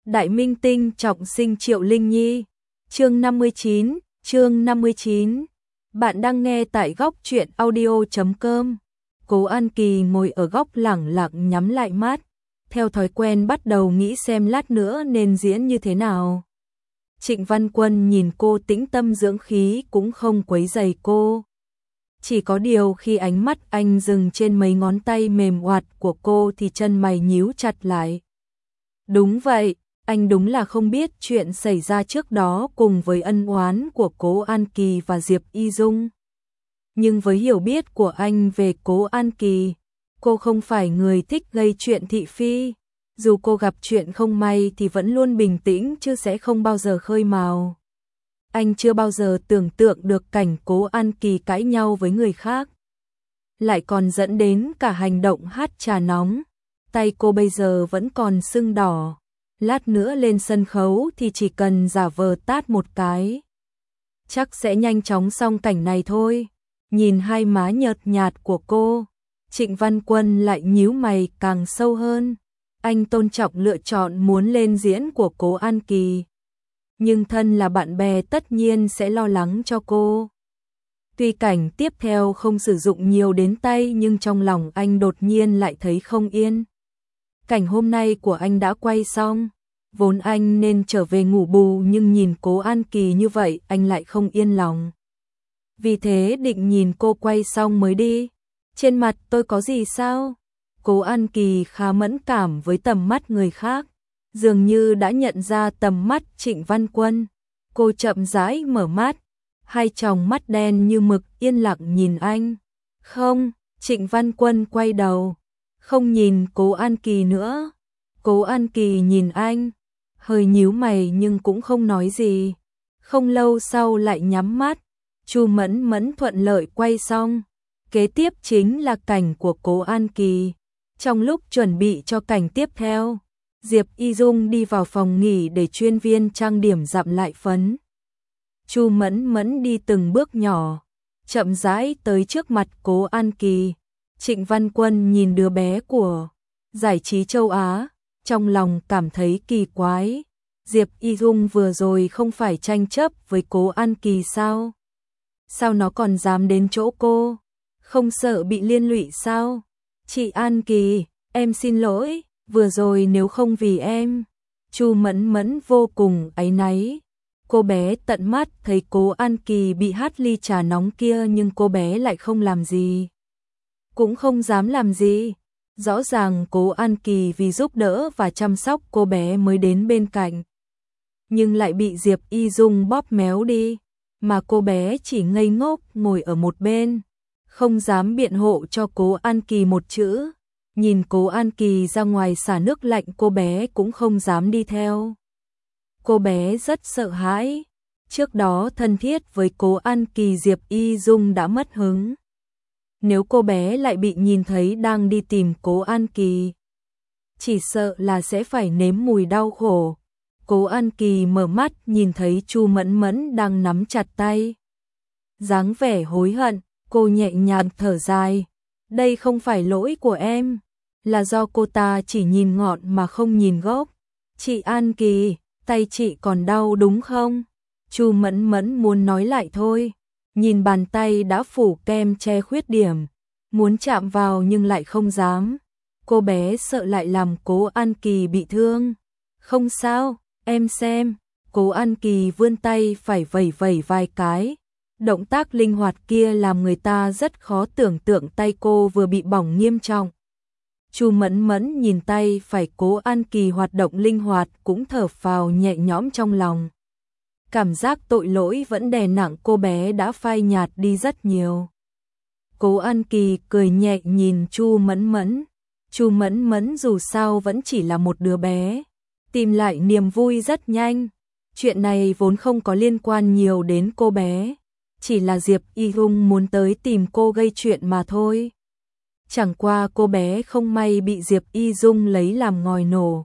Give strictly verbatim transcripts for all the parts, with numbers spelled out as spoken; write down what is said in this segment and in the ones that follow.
Đại minh tinh trọng sinh Triệu Linh Nhi. Chương năm mươi chín, chương năm mươi chín. Bạn đang nghe tại góc truyện audio chấm com. Cố An Kỳ ngồi ở góc lẳng lặng nhắm lại mắt, theo thói quen bắt đầu nghĩ xem lát nữa nên diễn như thế nào. Trịnh Văn Quân nhìn cô tĩnh tâm dưỡng khí cũng không quấy rầy cô. Chỉ có điều khi ánh mắt anh dừng trên mấy ngón tay mềm oặt của cô thì chân mày nhíu chặt lại. Đúng vậy, anh đúng là không biết chuyện xảy ra trước đó cùng với ân oán của Cố An Kỳ và Diệp Y Dung. Nhưng với hiểu biết của anh về Cố An Kỳ, cô không phải người thích gây chuyện thị phi. Dù cô gặp chuyện không may thì vẫn luôn bình tĩnh chứ sẽ không bao giờ khơi mào. Anh chưa bao giờ tưởng tượng được cảnh Cố An Kỳ cãi nhau với người khác, lại còn dẫn đến cả hành động hát trà nóng. Tay cô bây giờ vẫn còn sưng đỏ, lát nữa lên sân khấu thì chỉ cần giả vờ tát một cái, chắc sẽ nhanh chóng xong cảnh này thôi. Nhìn hai má nhợt nhạt của cô, Trịnh Văn Quân lại nhíu mày càng sâu hơn. Anh tôn trọng lựa chọn muốn lên diễn của Cố An Kỳ, nhưng thân là bạn bè tất nhiên sẽ lo lắng cho cô. Tuy cảnh tiếp theo không sử dụng nhiều đến tay nhưng trong lòng anh đột nhiên lại thấy không yên. Cảnh hôm nay của anh đã quay xong, vốn anh nên trở về ngủ bù nhưng nhìn Cố An Kỳ như vậy anh lại không yên lòng. Vì thế định nhìn cô quay xong mới đi. Trên mặt tôi có gì sao? Cố An Kỳ khá mẫn cảm với tầm mắt người khác, dường như đã nhận ra tầm mắt Trịnh Văn Quân. Cô chậm rãi mở mắt, hai tròng mắt đen như mực yên lặng nhìn anh. Không, Trịnh Văn Quân quay đầu, không nhìn Cố An Kỳ nữa. Cố An Kỳ nhìn anh, hơi nhíu mày nhưng cũng không nói gì. Không lâu sau lại nhắm mắt. Chu Mẫn Mẫn thuận lợi quay xong. Kế tiếp chính là cảnh của Cố An Kỳ. Trong lúc chuẩn bị cho cảnh tiếp theo, Diệp Y Dung đi vào phòng nghỉ để chuyên viên trang điểm dặm lại phấn. Chu Mẫn Mẫn đi từng bước nhỏ, chậm rãi tới trước mặt Cố An Kỳ. Trịnh Văn Quân nhìn đứa bé của giải trí châu Á, trong lòng cảm thấy kỳ quái. Diệp Y Dung vừa rồi không phải tranh chấp với Cố An Kỳ sao? Sao nó còn dám đến chỗ cô? Không sợ bị liên lụy sao? Chị An Kỳ, em xin lỗi, vừa rồi nếu không vì em. Chu Mẫn Mẫn vô cùng áy náy. Cô bé tận mắt thấy Cố An Kỳ bị hắt ly trà nóng kia nhưng cô bé lại không làm gì. Cũng không dám làm gì. Rõ ràng Cố An Kỳ vì giúp đỡ và chăm sóc cô bé mới đến bên cạnh, nhưng lại bị Diệp Y Dung bóp méo đi, mà cô bé chỉ ngây ngốc ngồi ở một bên, không dám biện hộ cho Cố An Kỳ một chữ. Nhìn Cố An Kỳ ra ngoài xả nước lạnh cô bé cũng không dám đi theo. Cô bé rất sợ hãi. Trước đó thân thiết với Cố An Kỳ, Diệp Y Dung đã mất hứng. Nếu cô bé lại bị nhìn thấy đang đi tìm Cố An Kỳ, chỉ sợ là sẽ phải nếm mùi đau khổ. Cố An Kỳ mở mắt nhìn thấy Chu Mẫn Mẫn đang nắm chặt tay, dáng vẻ hối hận. Cô nhẹ nhàng thở dài. Đây không phải lỗi của em, là do cô ta chỉ nhìn ngọn mà không nhìn gốc. Chị An Kỳ, tay chị còn đau đúng không? Chu Mẫn Mẫn muốn nói lại thôi, nhìn bàn tay đã phủ kem che khuyết điểm, muốn chạm vào nhưng lại không dám. Cô bé sợ lại làm Cố An Kỳ bị thương. Không sao, em xem. Cố An Kỳ vươn tay phải vẩy vẩy vài cái. Động tác linh hoạt kia làm người ta rất khó tưởng tượng tay cô vừa bị bỏng nghiêm trọng. Chu Mẫn Mẫn nhìn tay phải Cố An Kỳ hoạt động linh hoạt cũng thở phào nhẹ nhõm trong lòng. Cảm giác tội lỗi vẫn đè nặng cô bé đã phai nhạt đi rất nhiều. Cố An Kỳ cười nhẹ nhìn Chu Mẫn Mẫn. Chu Mẫn Mẫn dù sao vẫn chỉ là một đứa bé, tìm lại niềm vui rất nhanh. Chuyện này vốn không có liên quan nhiều đến cô bé, chỉ là Diệp Y Dung muốn tới tìm cô gây chuyện mà thôi. Chẳng qua cô bé không may bị Diệp Y Dung lấy làm ngòi nổ.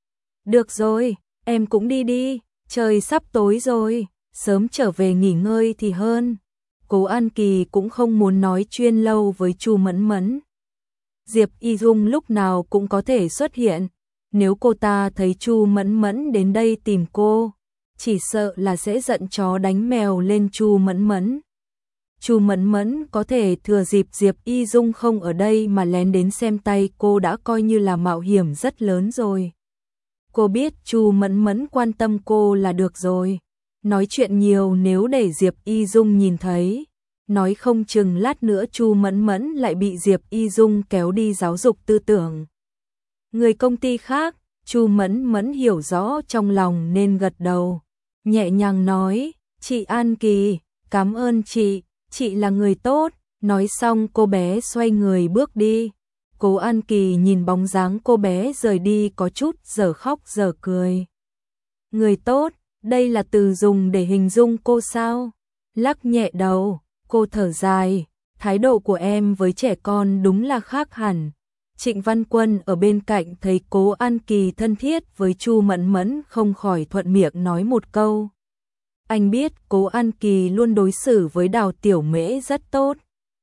Được rồi, em cũng đi đi, trời sắp tối rồi, sớm trở về nghỉ ngơi thì hơn. Cố An Kỳ cũng không muốn nói chuyên lâu với Chu Mẫn Mẫn. Diệp Y Dung lúc nào cũng có thể xuất hiện, nếu cô ta thấy Chu Mẫn Mẫn đến đây tìm cô, chỉ sợ là sẽ giận chó đánh mèo lên Chu Mẫn Mẫn. Chu Mẫn Mẫn có thể thừa dịp Diệp Y Dung không ở đây mà lén đến xem tay cô đã coi như là mạo hiểm rất lớn rồi. Cô biết Chu Mẫn Mẫn quan tâm cô là được rồi. Nói chuyện nhiều nếu để Diệp Y Dung nhìn thấy, nói không chừng lát nữa Chu Mẫn Mẫn lại bị Diệp Y Dung kéo đi giáo dục tư tưởng. Người công ty khác, Chu Mẫn Mẫn hiểu rõ trong lòng nên gật đầu, nhẹ nhàng nói, chị An Kỳ, cảm ơn chị, chị là người tốt. Nói xong cô bé xoay người bước đi. Cố An Kỳ nhìn bóng dáng cô bé rời đi có chút giờ khóc giờ cười. Người tốt, đây là từ dùng để hình dung cô sao? Lắc nhẹ đầu, cô thở dài, thái độ của em với trẻ con đúng là khác hẳn. Trịnh Văn Quân ở bên cạnh thấy Cố An Kỳ thân thiết với Chu Mẫn Mẫn không khỏi thuận miệng nói một câu. Anh biết Cố An Kỳ luôn đối xử với Đào Tiểu Mễ rất tốt.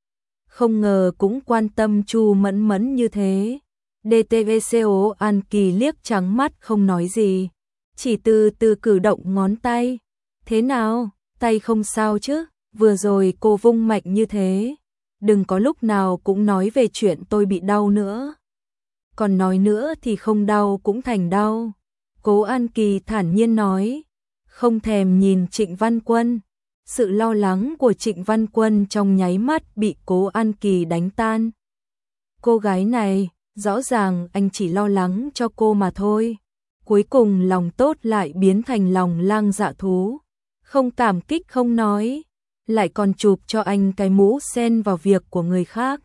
Không ngờ cũng quan tâm Chu Mẫn Mẫn như thế. đê tê vê cô An Kỳ liếc trắng mắt không nói gì, chỉ từ từ cử động ngón tay. Thế nào, tay không sao chứ? Vừa rồi cô vung mạnh như thế, đừng có lúc nào cũng nói về chuyện tôi bị đau nữa. Còn nói nữa thì không đau cũng thành đau. Cố An Kỳ thản nhiên nói, không thèm nhìn Trịnh Văn Quân. Sự lo lắng của Trịnh Văn Quân trong nháy mắt bị Cố An Kỳ đánh tan. Cô gái này, rõ ràng anh chỉ lo lắng cho cô mà thôi. Cuối cùng lòng tốt lại biến thành lòng lang dạ thú. Không cảm kích không nói, lại còn chụp cho anh cái mũ xen vào việc của người khác.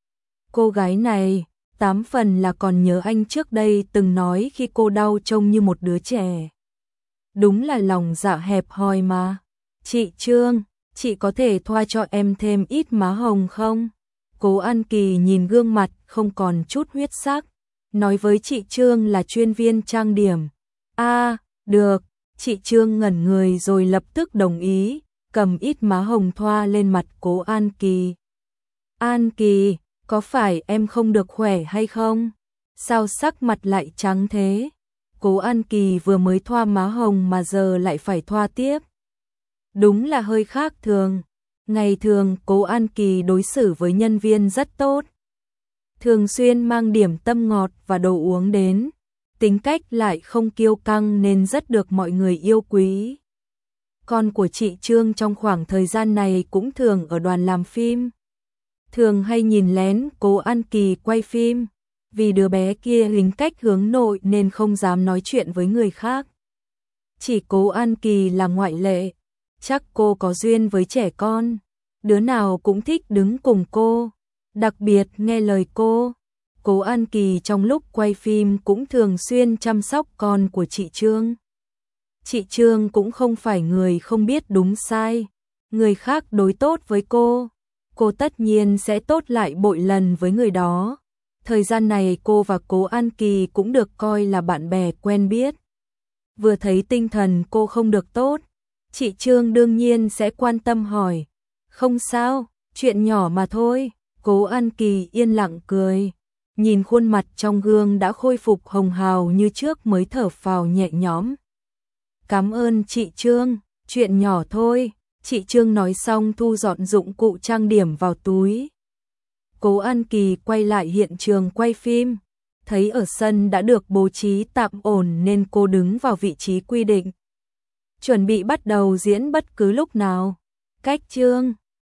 Cô gái này, tám phần là còn nhớ anh trước đây từng nói khi cô đau trông như một đứa trẻ. Đúng là lòng dạ hẹp hòi mà. Chị Trương, chị có thể thoa cho em thêm ít má hồng không? Cố An Kỳ nhìn gương mặt không còn chút huyết sắc, nói với chị Trương là chuyên viên trang điểm. A, à, được, chị Trương ngẩn người rồi lập tức đồng ý, cầm ít má hồng thoa lên mặt Cố An Kỳ. An Kỳ, có phải em không được khỏe hay không? Sao sắc mặt lại trắng thế? Cố An Kỳ vừa mới thoa má hồng mà giờ lại phải thoa tiếp. Đúng là hơi khác thường. Ngày thường Cố An Kỳ đối xử với nhân viên rất tốt, thường xuyên mang điểm tâm ngọt và đồ uống đến, tính cách lại không kiêu căng nên rất được mọi người yêu quý. Con của chị Trương trong khoảng thời gian này cũng thường ở đoàn làm phim, thường hay nhìn lén Cố An Kỳ quay phim, vì đứa bé kia tính cách hướng nội nên không dám nói chuyện với người khác. Chỉ Cố An Kỳ là ngoại lệ. Chắc cô có duyên với trẻ con, đứa nào cũng thích đứng cùng cô, đặc biệt nghe lời cô. Cố An Kỳ trong lúc quay phim cũng thường xuyên chăm sóc con của chị Trương. Chị Trương cũng không phải người không biết đúng sai, người khác đối tốt với cô, cô tất nhiên sẽ tốt lại bội lần với người đó. Thời gian này cô và Cố An Kỳ cũng được coi là bạn bè quen biết. Vừa thấy tinh thần cô không được tốt, chị Trương đương nhiên sẽ quan tâm hỏi. Không sao, chuyện nhỏ mà thôi. Cố An Kỳ yên lặng cười, nhìn khuôn mặt trong gương đã khôi phục hồng hào như trước mới thở phào nhẹ nhõm. Cảm ơn chị Trương, chuyện nhỏ thôi. Chị Trương nói xong thu dọn dụng cụ trang điểm vào túi. Cố An Kỳ quay lại hiện trường quay phim, thấy ở sân đã được bố trí tạm ổn nên cô đứng vào vị trí quy định, chuẩn bị bắt đầu diễn bất cứ lúc nào. Cách Trương